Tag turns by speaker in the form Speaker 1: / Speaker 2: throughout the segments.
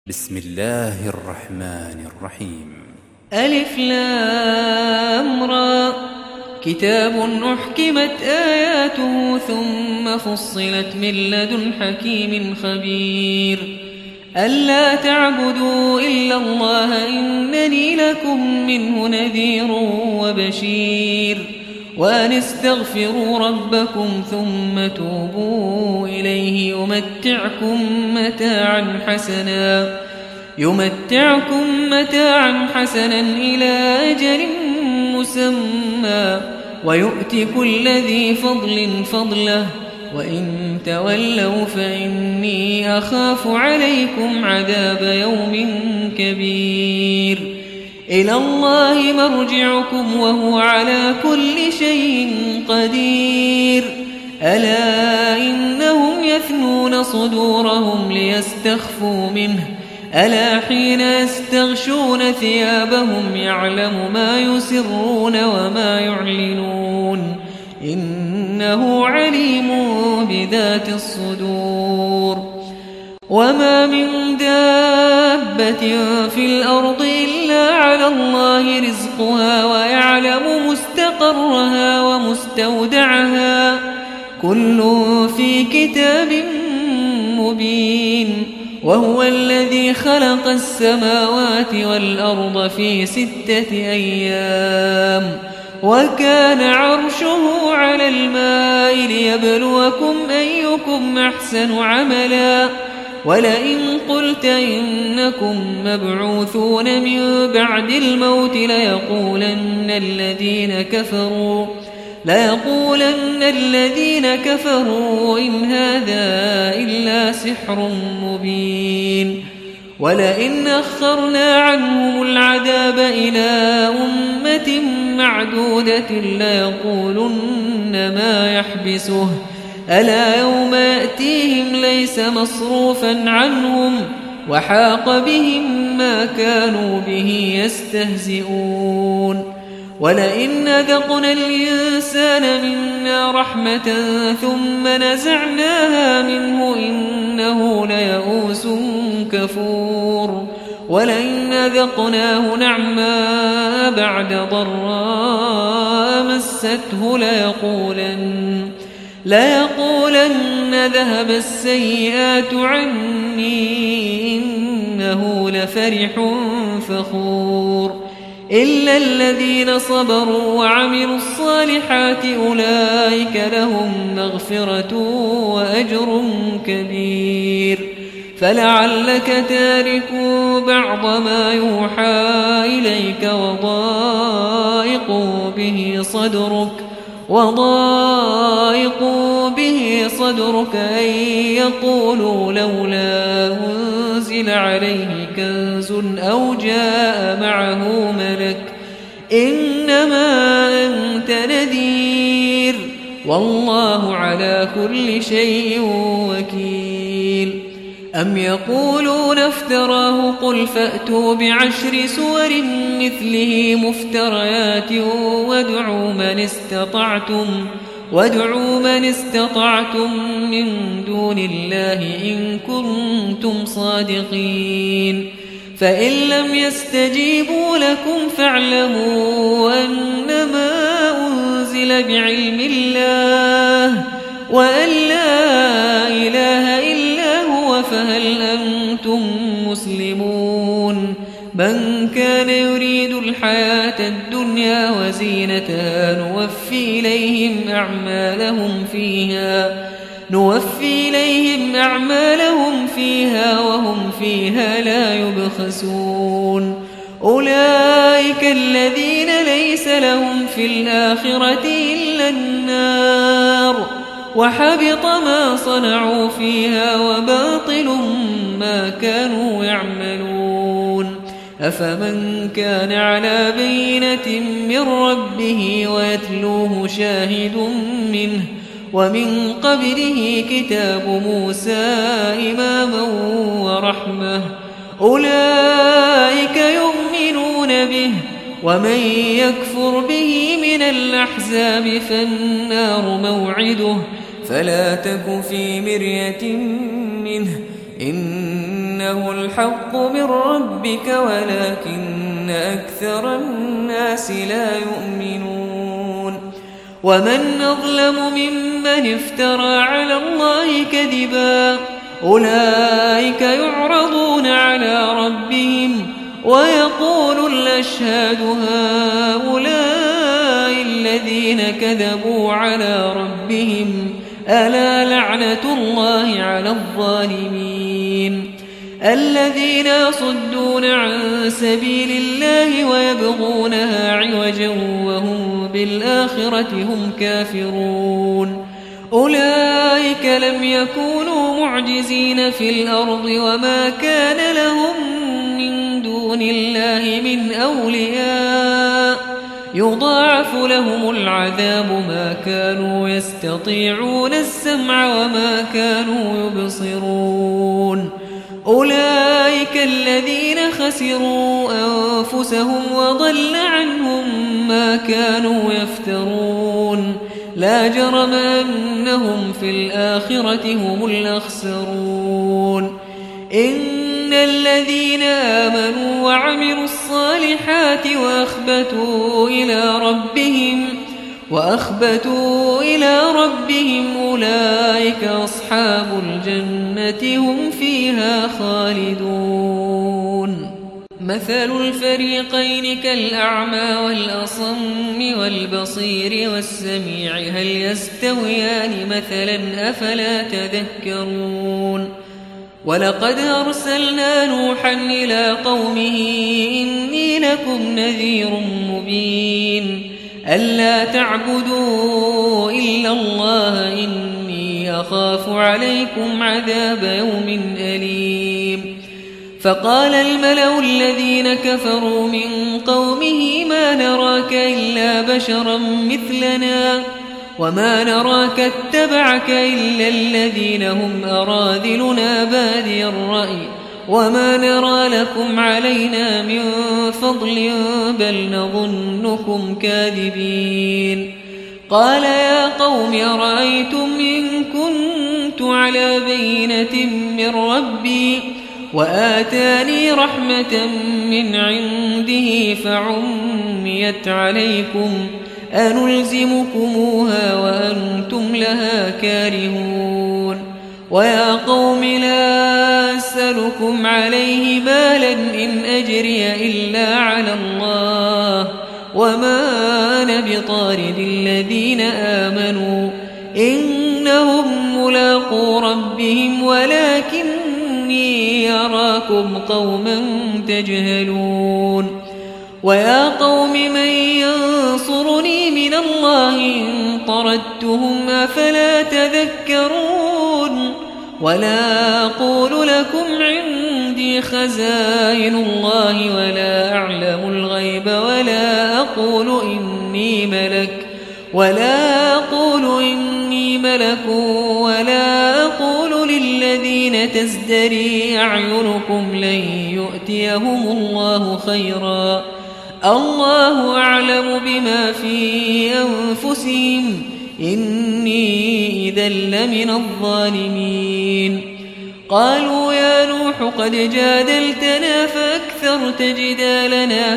Speaker 1: بسم الله الرحمن الرحيم.
Speaker 2: ألف لام را. كتاب أحكمت آياته ثم فصلت من لدن حكيم خبير. ألا تعبدوا إلا الله إنني لكم منه نذير وبشير. وأن استغفروا ربكم ثم توبوا إليه يمتعكم متاعا حسنا إلى أجل مسمى ويؤت كل ذي فضل فضله. وإن تولوا فإني أخاف عليكم عذاب يوم كبير. إلى الله مرجعكم وهو على كل شيء قدير. ألا إنهم يثنون صدورهم ليستخفوا منه ألا حين يستغشون ثيابهم يعلم ما يسرون وما يعلنون إنه عليم بذات الصدور. وما من دابة في الأرض إلا على الله رزقها ويعلم مستقرها ومستودعها كل في كتاب مبين. وهو الذي خلق السماوات والأرض في 6 أيام وكان عرشه على الماء ليبلوكم أيكم أحسن عملا. ولئن قلت إنكم مبعوثون من بعد الموت ليقولن الذين كفروا إن هذا إلا سحر مبين. ولئن أخرنا عنهم العذاب إلى أمة معدودة ليقولن ما يحبسه ألا يوم يأتيهم ليس مصروفا عنهم وحاق بهم ما كانوا به يستهزئون. ولئن أذقنا الإنسان منا رحمة ثم نزعناها منه إنه ليئوس كفور. ولئن أذقناه نعماء بعد ضراء مسته ليقولن ذهب السيئات عني إنه لفرح فخور. إلا الذين صبروا وعملوا الصالحات أولئك لهم مغفرة وأجر كبير. فلعلك تارك بعض ما يوحى إليك وضائق به صدرك أن يقولوا لولا أنزل عليه كنز أو جاء معه ملك إنما أنت نذير والله على كل شيء وكيل. أم يقولون افتراه قل فأتوا ب10 سور مثله مفتريات وادعوا من استطعتم من دون الله إن كنتم صادقين. فإن لم يستجيبوا لكم فاعلموا أنما أنزل بعلم الله وأن لا إله إلا هو فهل أنتم مسلمون. من كان يريد الحياة الدنيا وزينتها نوفي إليهم أعمالهم فيها وهم فيها لا يبخسون. أولئك الذين ليس لهم في الآخرة إلا النار وحبط ما صنعوا فيها وباطل ما كانوا يعملون. أفمن كان على بينة من ربه ويتلوه شاهد منه ومن قبله كتاب موسى إماما ورحمة أولئك يؤمنون به. ومن يكفر به من الأحزاب فالنار موعده فلا تك في مرية منه إنه الحق من ربك ولكن أكثر الناس لا يؤمنون ومن أظلم ممن افترى على الله كذبا أولئك يعرضون على ربهم ويقول الأشهاد هؤلاء الذين كذبوا على ربهم ألا لعنة الله على الظالمين الذين يصدون عن سبيل الله ويبغونها عوجا وهم بالآخرة هم كافرون أولئك لم يكونوا معجزين في الأرض وما كان لهم من دون الله من أولياء يضاعف لهم العذاب ما كانوا يستطيعون السمع وما كانوا يبصرون أولئك الذين خسروا أنفسهم وضل عنهم ما كانوا يفترون لا جرم أنهم في الآخرة هم الأخسرون إن الذين آمنوا وعملوا الصالحات وأخبتوا إلى ربهم أولئك أصحاب الجنة هم فيها خالدون مثل الفريقين كالأعمى والأصم والبصير والسميع هل يستويان مثلا أفلا تذكرون ولقد أرسلنا نوحا إلى قومه إني لكم نذير مبين ألا تعبدوا إلا الله إني أخاف عليكم عذاب يوم أليم فقال الملأ الذين كفروا من قومه ما نراك إلا بشرا مثلنا وما نراك اتبعك إلا الذين هم أراذلنا بادي الرأي وما نرى لكم علينا من فضل بل نظنكم كاذبين قال يا قوم أرأيتم إن كنت على بينة من ربي وآتاني رحمة من عنده فعميت عليكم أنلزمكموها وأنتم لها كارهون ويا قوم لا أسألكم عليه مالا إن أجري إلا على الله وما أنا بطارد الذين آمنوا إنهم ملاقو ربهم ولكني أراكم قوما تجهلون ويا قوم من ينصرني من الله إن طردتهم أفلا تذكرون ولا أقول لكم عندي خزائن الله ولا أعلم الغيب ولا أقول إني ملك ولا أقول للذين تزدري أعينكم لن يؤتيهم الله خيرا الله أعلم بما في أنفسهم إني إذا لمن الظالمين قالوا يا نوح قد جادلتنا فأكثرت جدالنا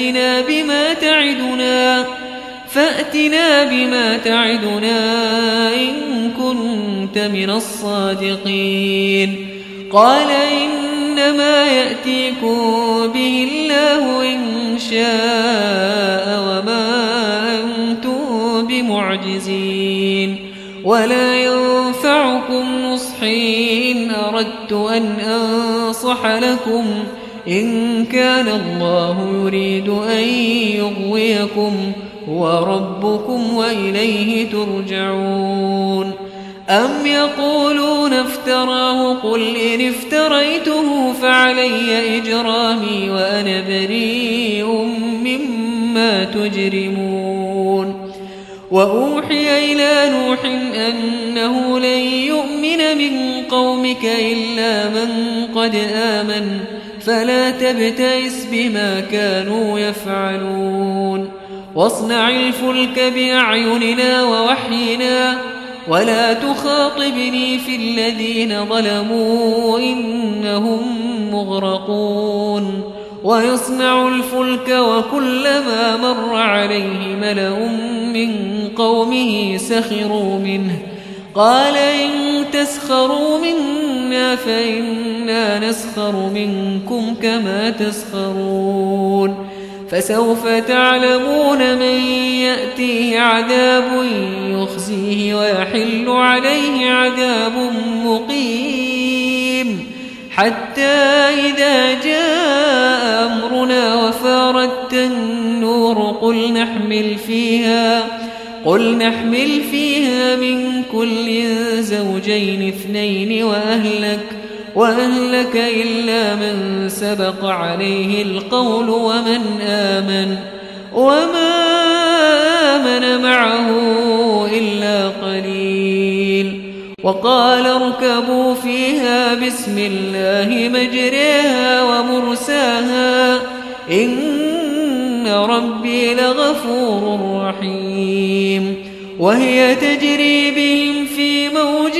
Speaker 2: فأتنا بما تعدنا إن كنت من الصادقين قال إنما يأتيكم به الله إن شاء وما أنتم بمعجزين ولا ينفعكم نصحي إن أردت أن أنصح لكم إن كان الله يريد أن يغويكم هو ربكم وإليه ترجعون أم يقولون افتراه قل إن افتريته فعلي إجرامي وأنا بريء مما تجرمون وأوحي إلى نوح أنه لن يؤمن من قومك إلا من قد آمن فلا تبتئس بما كانوا يفعلون واصنع الفلك بأعيننا ووحينا ولا تخاطبني في الذين ظلموا إنهم مغرقون ويصنع الفلك وكلما مر عليه ملأ من قومه سخروا منه قال إن تسخروا منا فإنا نسخر منكم كما تسخرون فسوف تعلمون من يأتيه عذاب يخزيه ويحل عليه عذاب مقيم حتى إذا جاء أمرنا وفارت النور قل نحمل فيها من كل زوجين اثنين وأهلك إلا من سبق عليه القول وما آمن معه إلا قليل وقال اركبوا فيها بسم الله مجريها ومرساها إن ربي لغفور رحيم وهي تجري بهم في موج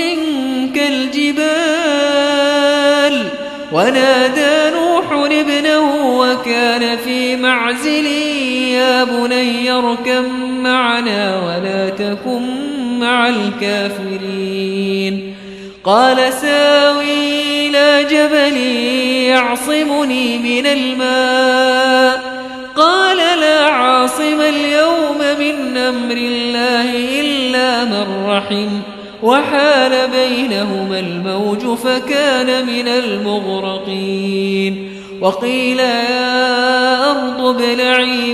Speaker 2: كالجبال ونادى نوح ابنه وكان في معزل يا بني اركب معنا ولا تكن مع الكافرين قال ساوي إلى جبل يعصمني من الماء قال لا عاصم اليوم من أمر الله إلا من رحم وحال بينهما الموج فكان من المغرقين وقيل يا أرض ابلعي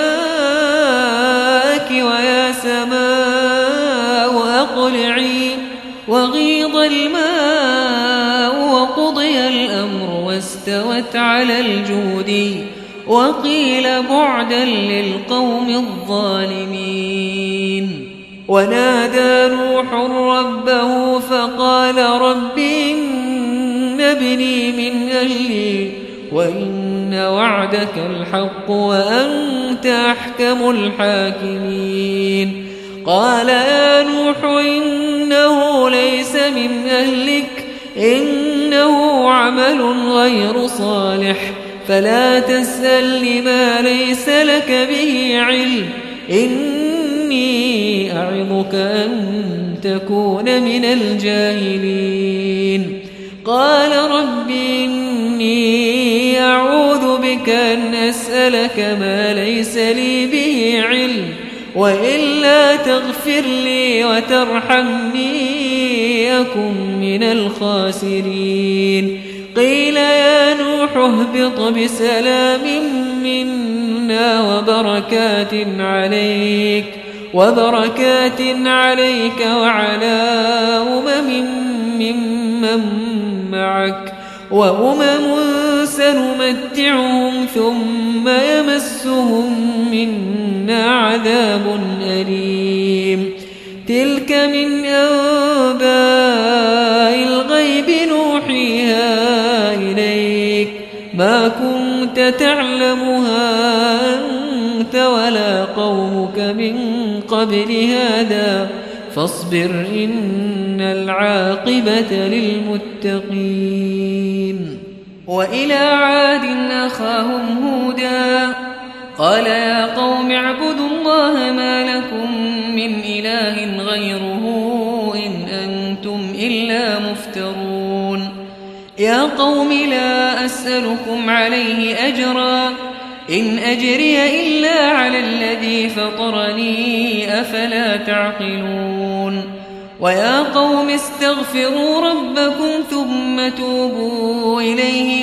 Speaker 2: ماءك ويا سماء أقلعي وغيض الماء وقضي الأمر واستوت على الجود وقيل بعدا للقوم الظالمين ونادى نوح ربه فقال رب إن ابني من أهلي وإن وعدك الحق وأنت أحكم الحاكمين قال يا نوح إنه ليس من أهلك إنه عمل غير صالح فلا تسأل لما ليس لك به علم إني أعظك أن تكون من الجاهلين قال رب إني أعوذ بك أن أسألك ما ليس لي به علم وإلا تغفر لي وترحمني أكن من الخاسرين قيل يا نوح اهبط بسلام منا وبركات عليك وعلى ممن معك سنمتعهم ثم يمسهم منا عذاب أليم تلك من أنباء الغيب نوحيها إليك ما كنت تعلمها أنت ولا قومك من قبل هذا فاصبر إن العاقبة للمتقين وإلى عاد أخاهم هودا قال يا قوم اعبدوا الله ما لكم من إله غيره إن أنتم إلا مفترون يا قوم لا أسألكم عليه أجرا إن أجري إلا على الذي فطرني أفلا تعقلون ويا قوم استغفروا ربكم ثم توبوا إليه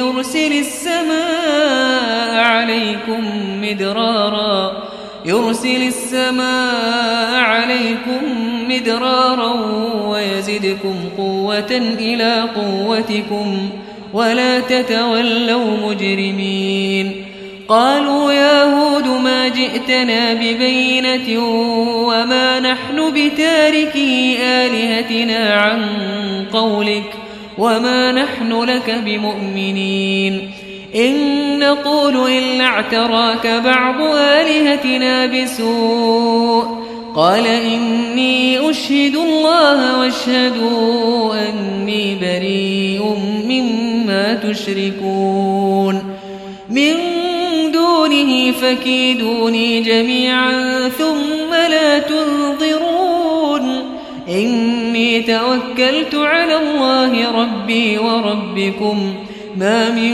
Speaker 2: يرسل السماء عليكم مدرارا ويزدكم قوة إلى قوتكم ولا تتولوا مجرمين قالوا يا هود ما جئتنا ببينة وما نحن بتاركي آلهتنا عن قولك وما نحن لك بمؤمنين إن نقول إلا اعتراك بعض آلهتنا بسوء قال إني أشهد الله واشهدوا أني بريء مما تشركون من دونه فكيدوني جميعا ثم لا تنظرون إني توكلت على الله ربي وربكم ما من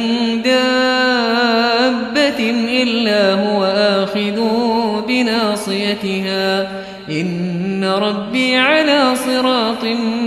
Speaker 2: دابة إلا هو آخذ بناصيتها إن ربي على صراط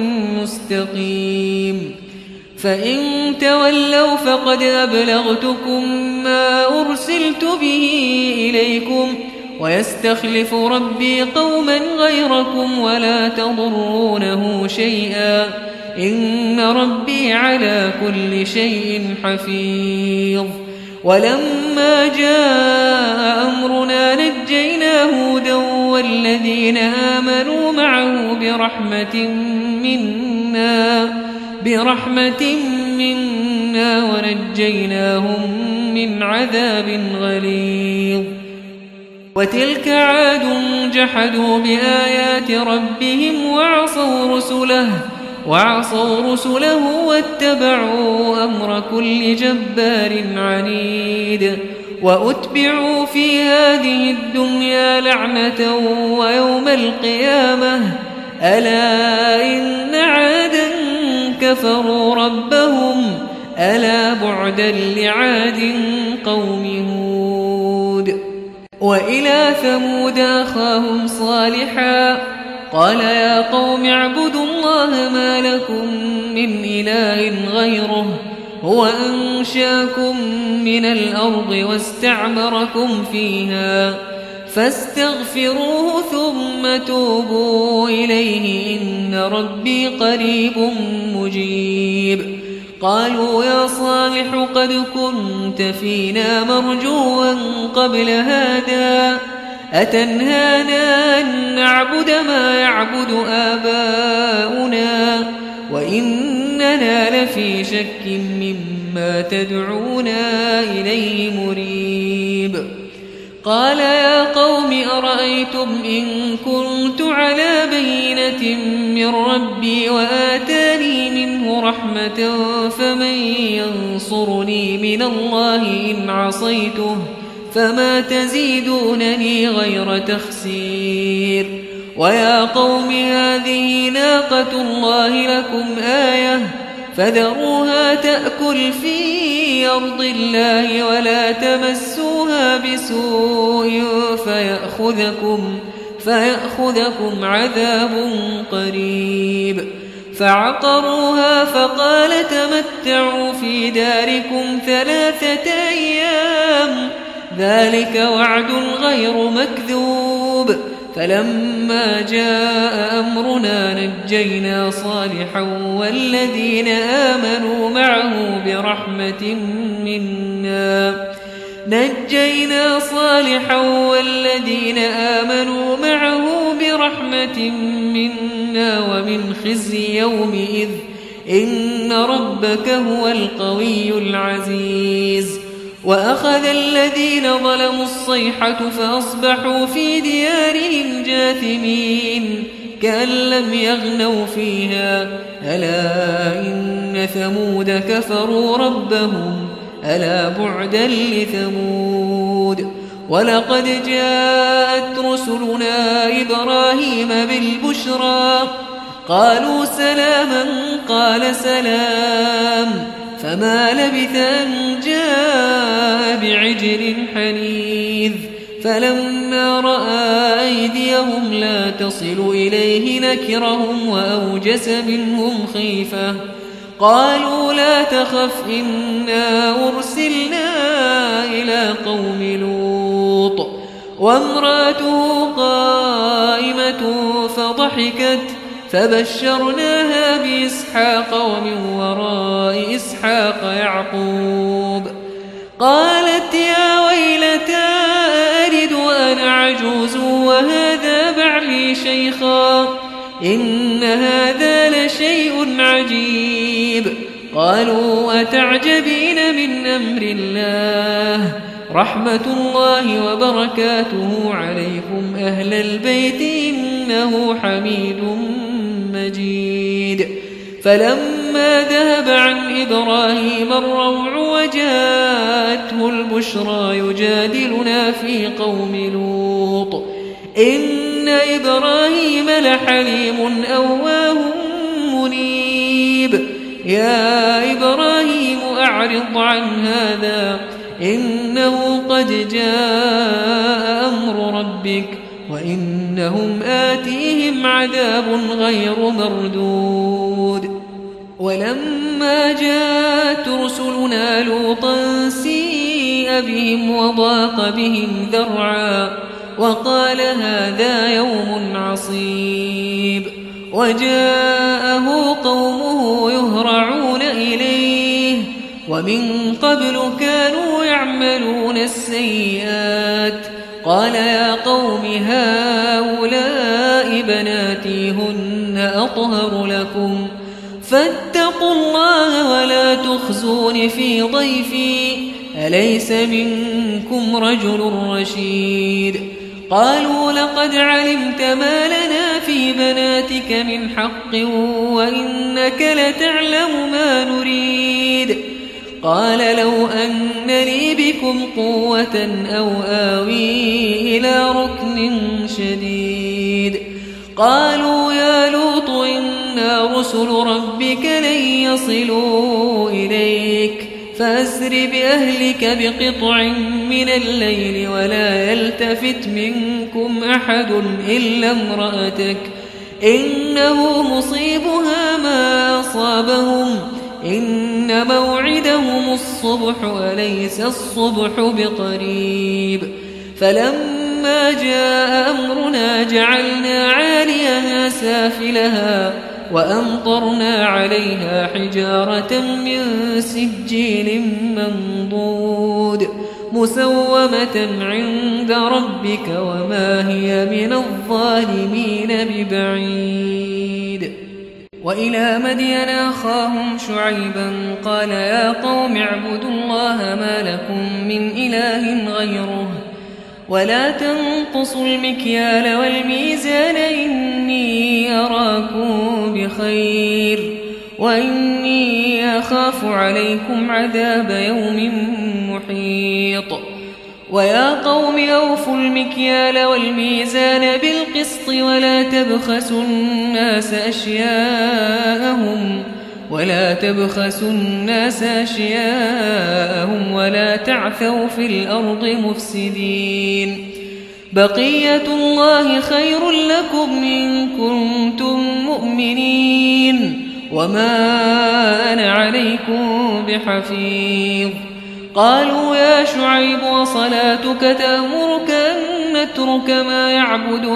Speaker 2: مستقيم فإن تولوا فقد أبلغتكم ما أرسلت به إليكم ويستخلف ربي قوما غيركم ولا تضرونه شيئا إن ربي على كل شيء حفيظ ولما جاء أمرنا نجينا هودا والذين آمنوا معه برحمة منا ونجيناهم من عذاب غليظ وتلك عاد جحدوا بآيات ربهم وعصوا رسله واتبعوا أمر كل جبار عنيد وأتبعوا في هذه الدنيا لعنة ويوم القيامة ألا إن عادا كفروا ربهم ألا بعدا لعاد قوم هود وإلى ثمود أخاهم صالحا قال يا قوم اعبدوا الله ما لكم من إله غيره هو أنشاكم من الأرض واستعمركم فيها فاستغفروه ثم توبوا إليه إن ربي قريب مجيب قالوا يا صالح قد كنت فينا مرجوا قبل هذا أتنهانا أن نعبد ما يعبد آباؤنا وإننا لفي شك مما تدعونا إليه مريب قال يا قوم أرأيتم إن كنت على بينة من ربي وآتاني منه رحمة فمن ينصرني من الله إن عصيته فما تزيدونني غير تخسير ويا قوم هذه ناقة الله لكم آية فذروها تأكل في أرض الله ولا تمسوها بسوء فيأخذكم عذاب قريب فعقروها فقال تمتعوا في داركم 3 أيام ذلك وعد غير مكذوب فلما جاء أمرنا نجينا صالحا والذين آمنوا معه برحمة منا ومن خزي يومئذ إن ربك هو القوي العزيز وأخذ الذين ظلموا الصيحة فأصبحوا في ديارهم جاثمين كأن لم يغنوا فيها ألا إن ثمود كفروا ربهم ألا بعدا لثمود ولقد جاءت رسلنا إبراهيم بالبشرى قالوا سلاما قال سلام فما لبث أن جاء بعجل حنيذ فلما رأى أيديهم لا تصل إليه نكرهم وأوجس منهم خيفة قالوا لا تخف إنا أرسلنا إلى قوم لوط وامرأته قائمة فضحكت فبشرناها بإسحاق ومن وراء إسحاق يعقوب قالت يا ويلتى ألد وأنا عجوز وهذا بعلي شيخا إن هذا لشيء عجيب قالوا أتعجبين من أمر الله رحمة الله وبركاته عليكم أهل البيت إنه حميد مجيد. فلما ذهب عن إبراهيم الروع وجاءته البشرى يجادلنا في قوم لوط إن إبراهيم لحليم أواه منيب. يا إبراهيم أعرض عن هذا إنه قد جاء أمر ربك وإنهم آتيهم عذاب غير مردود. ولما جاءت رسلنا لوطا سيء بهم وضاق بهم ذرعا وقال هذا يوم عصيب. وجاءه قومه يهرعون إليه ومن قبل كانوا يعملون السيئات. قال يا قوم هؤلاء بناتي هن أطهر لكم فاتقوا الله ولا تخزون في ضيفي أليس منكم رجل رشيد. قالوا لقد علمت ما لنا في بناتك من حق وإنك لتعلم ما نريد. قال لو أن لي بكم قوة أو آوي إلى ركن شديد. قالوا يا لوط إنا رسل ربك لن يصلوا إليك فأسر بأهلك بقطع من الليل ولا يلتفت منكم أحد إلا امرأتك إنه مصيبها ما أصابهم إن موعدهم الصبح أليس الصبح بقريب. فلما جاء أمرنا جعلنا عاليها سافلها وأمطرنا عليها حجارة من سجيل منضود مسومة عند ربك وما هي من الظالمين ببعيد. وإلى مدين أخاهم شعيبا قال يا قوم اعبدوا الله ما لكم من إله غيره ولا تنقصوا المكيال والميزان إني أراكم بخير وإني أخاف عليكم عذاب يوم محيط. ويا قوم أوفوا المكيال والميزان بالقسط ولا تبخسوا الناس أشياءهم ولا تعثوا في الأرض مفسدين. بقية الله خير لكم إن كنتم مؤمنين وما أنا عليكم بحفيظ. قالوا يا شعيب وصلاتك تأمرك أن نترك ما يعبد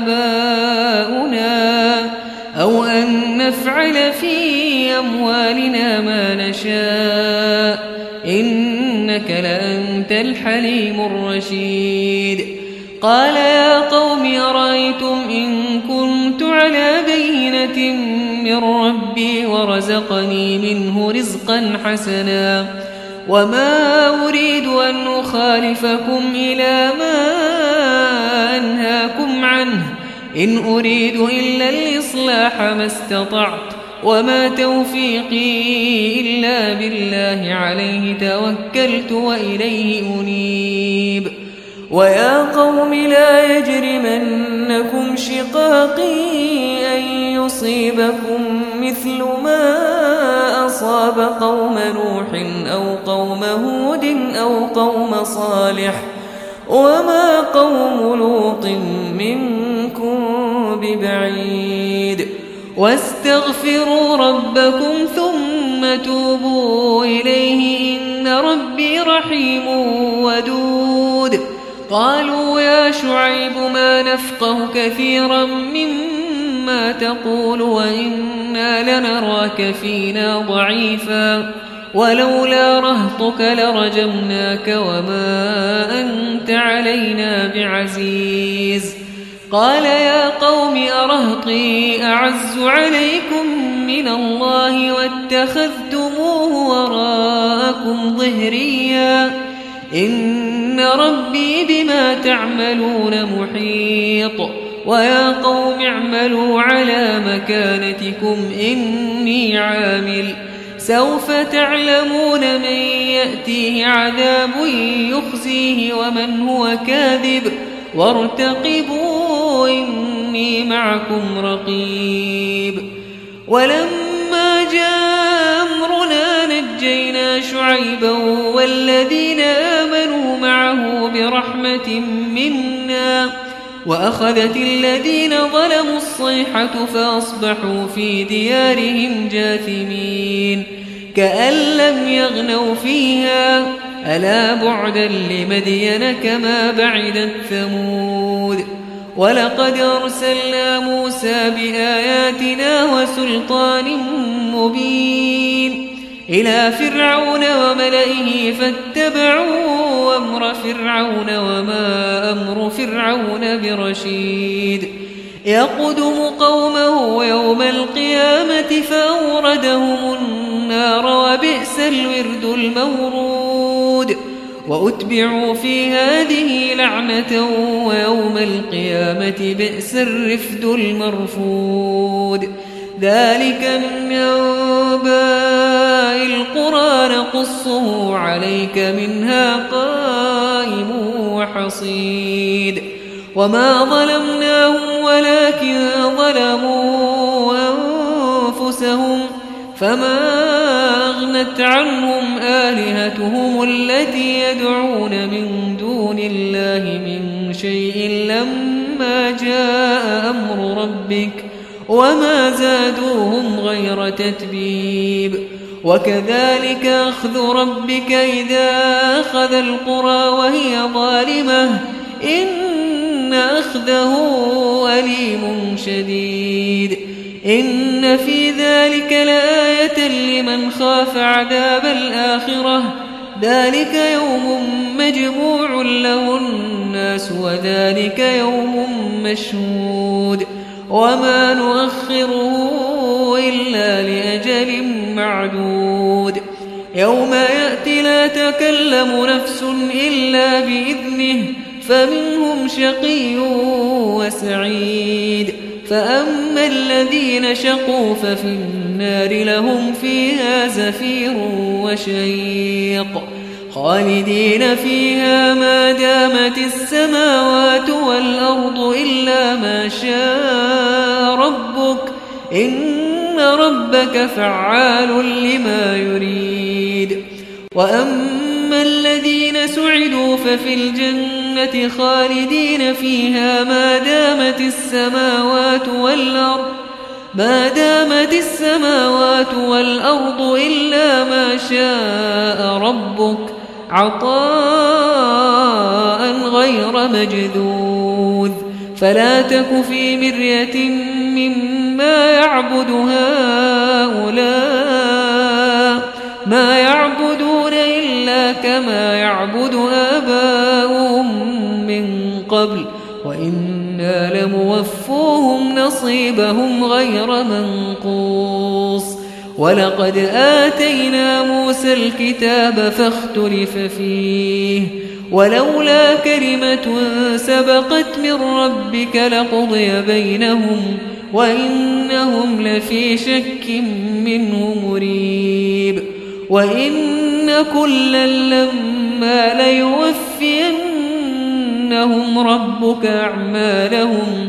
Speaker 2: آباؤنا أو أن نفعل في أموالنا ما نشاء إنك لأنت الحليم الرشيد. قال يا قوم أرأيتم إن كنت على بينة من ربي ورزقني منه رزقا حسنا وما أريد أن أخالفكم إلى ما أنهاكم عنه إن أريد إلا الإصلاح ما استطعت وما توفيقي إلا بالله عليه توكلت وإليه أنيب. ويا قوم لا يجرمنكم شقاقي أن يصيبكم مثل ما أصاب قوم نوح أو قوم هود أو قوم صالح وما قوم لوط منكم ببعيد. واستغفروا ربكم ثم توبوا إليه إن ربي رحيم ودود. قالوا يا شعيب ما نفقه كثيرا مما تقول وإنا لنراك فينا ضعيفا ولولا رهطك لرجمناك وما أنت علينا بعزيز. قال يا قوم أرهطي أعز عليكم من الله واتخذتموه وراءكم ظهريا إن ربي بما تعملون محيط ويا قوم اعملوا على مكانتكم إني عامل سوف تعلمون من يأتيه عذاب يخزيه ومن هو كاذب وارتقبوا إني معكم رقيب ولما جاء أمرنا نجينا شعيبا والذين آمنوا معه برحمة منا وأخذت الذين ظلموا الصيحة فأصبحوا في ديارهم جاثمين كأن لم يغنوا فيها ألا بعدا لمدين كما بعدت ثمود ولقد أرسلنا موسى بآياتنا وسلطان مبين إلى فرعون وملئه فاتبعوا أمر فرعون وما أمر فرعون برشيد يقدم قومه يوم القيامة فأوردهم النار وبئس الورد المورود وأتبعوا في هذه لعنة ويوم القيامة بئس الرفد المرفود ذلك من أنباء القرى نقصه عليك منها قائم وحصيد وما ظلمناهم ولكن ظلموا أنفسهم فما أغنت عنهم آلهتهم التي يدعون من دون الله من شيء لما جاء أمر ربك وما زادوهم غير تتبيب وكذلك أخذ ربك إذا أخذ القرى وهي ظالمة إن أخذه أليم شديد إن في ذلك لآية لمن خاف عذاب الآخرة ذلك يوم مجموع له الناس وذلك يوم مشهود وما نؤخره إلا لأجل معدود يوم يأتي لا تكلم نفس إلا بإذنه فمنهم شقي وسعيد فأما الذين شقوا ففي النار لهم فيها زفير وشيق خالدين فيها ما دامت السماوات والأرض إلا ما شاء ربك إن ربك فعال لما يريد وأما الذين سعدوا ففي الجنة خالدين فيها ما دامت السماوات والأرض إلا ما شاء ربك عطاء غير مجذوذ فلا تك في مرية مما يعبد هؤلاء ما يعبدون إلا كما يعبد آباؤهم من قبل وإنا لموفوهم نصيبهم غير منقوص ولقد آتينا موسى الكتاب فاختلف فيه ولولا كلمة سبقت من ربك لقضي بينهم وإنهم لفي شك منه مريب وإن كلا لما ليوفينهم ربك أعمالهم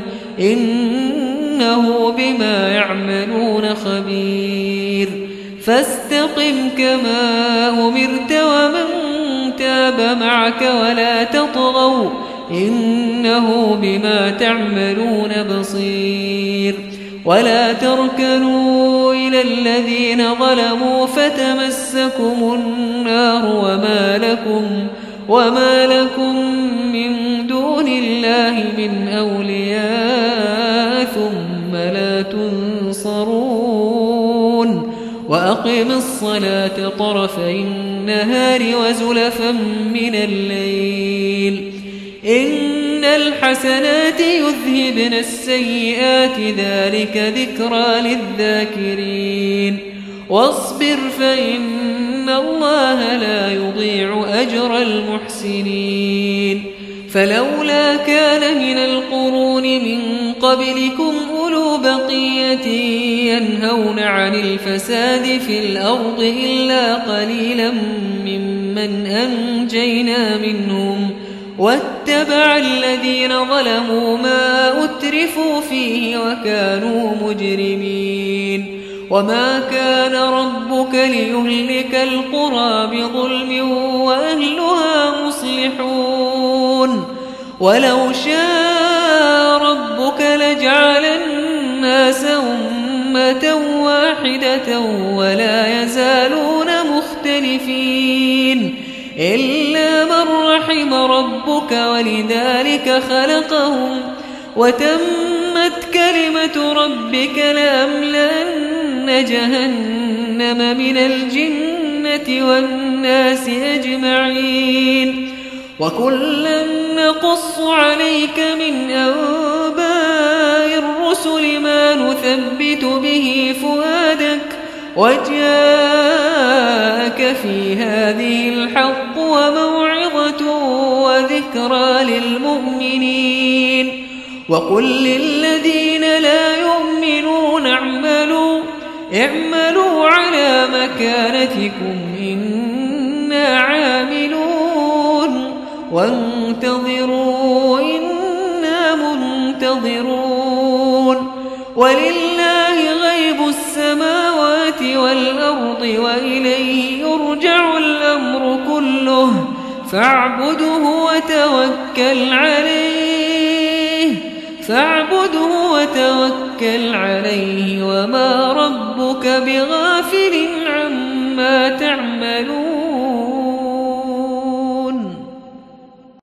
Speaker 2: إنه بما يعملون خبير فاستقم كما أمرت ومن تاب معك ولا تطغوا إنه بما تعملون بصير ولا تركنوا إلى الذين ظلموا فتمسكم النار وما لكم من دون الله من أولياء ثم لا تنصرون وأقم الصلاة طرفي النهار وزلفا من الليل إن الحسنات يذهبن السيئات ذلك ذكرى للذاكرين واصبر فإن الله لا يضيع أجر المحسنين فلولا كان من القرون من قبلكم أولو بقية ينهون عن الفساد في الأرض إلا قليلا ممن أنجينا منهم واتبع الذين ظلموا ما أترفوا فيه وكانوا مجرمين وما كان ربك ليهلك القرى بظلم وأهلها مصلحون ولو شاء ربك لجعل الناس أمة واحدة ولا يزالون مختلفين إلا من رحم ربك ولذلك خلقهم وتمت كلمة ربك لأملأن جهنم من الجنة والناس أجمعين وكلا نقص عليك من أنباء الرسل ما نثبت به فؤادك وجاءك في هذه الحق وموعظة وذكرى للمؤمنين وقل للذين لا يؤمنون اعملوا على مكانتكم إنا عاملون وانتظروا إنا منتظرون ولله غيب السماوات والأرض وإليه يرجع الأمر كله فاعبده وتوكل عليه وما ربك بغافل عما تعملون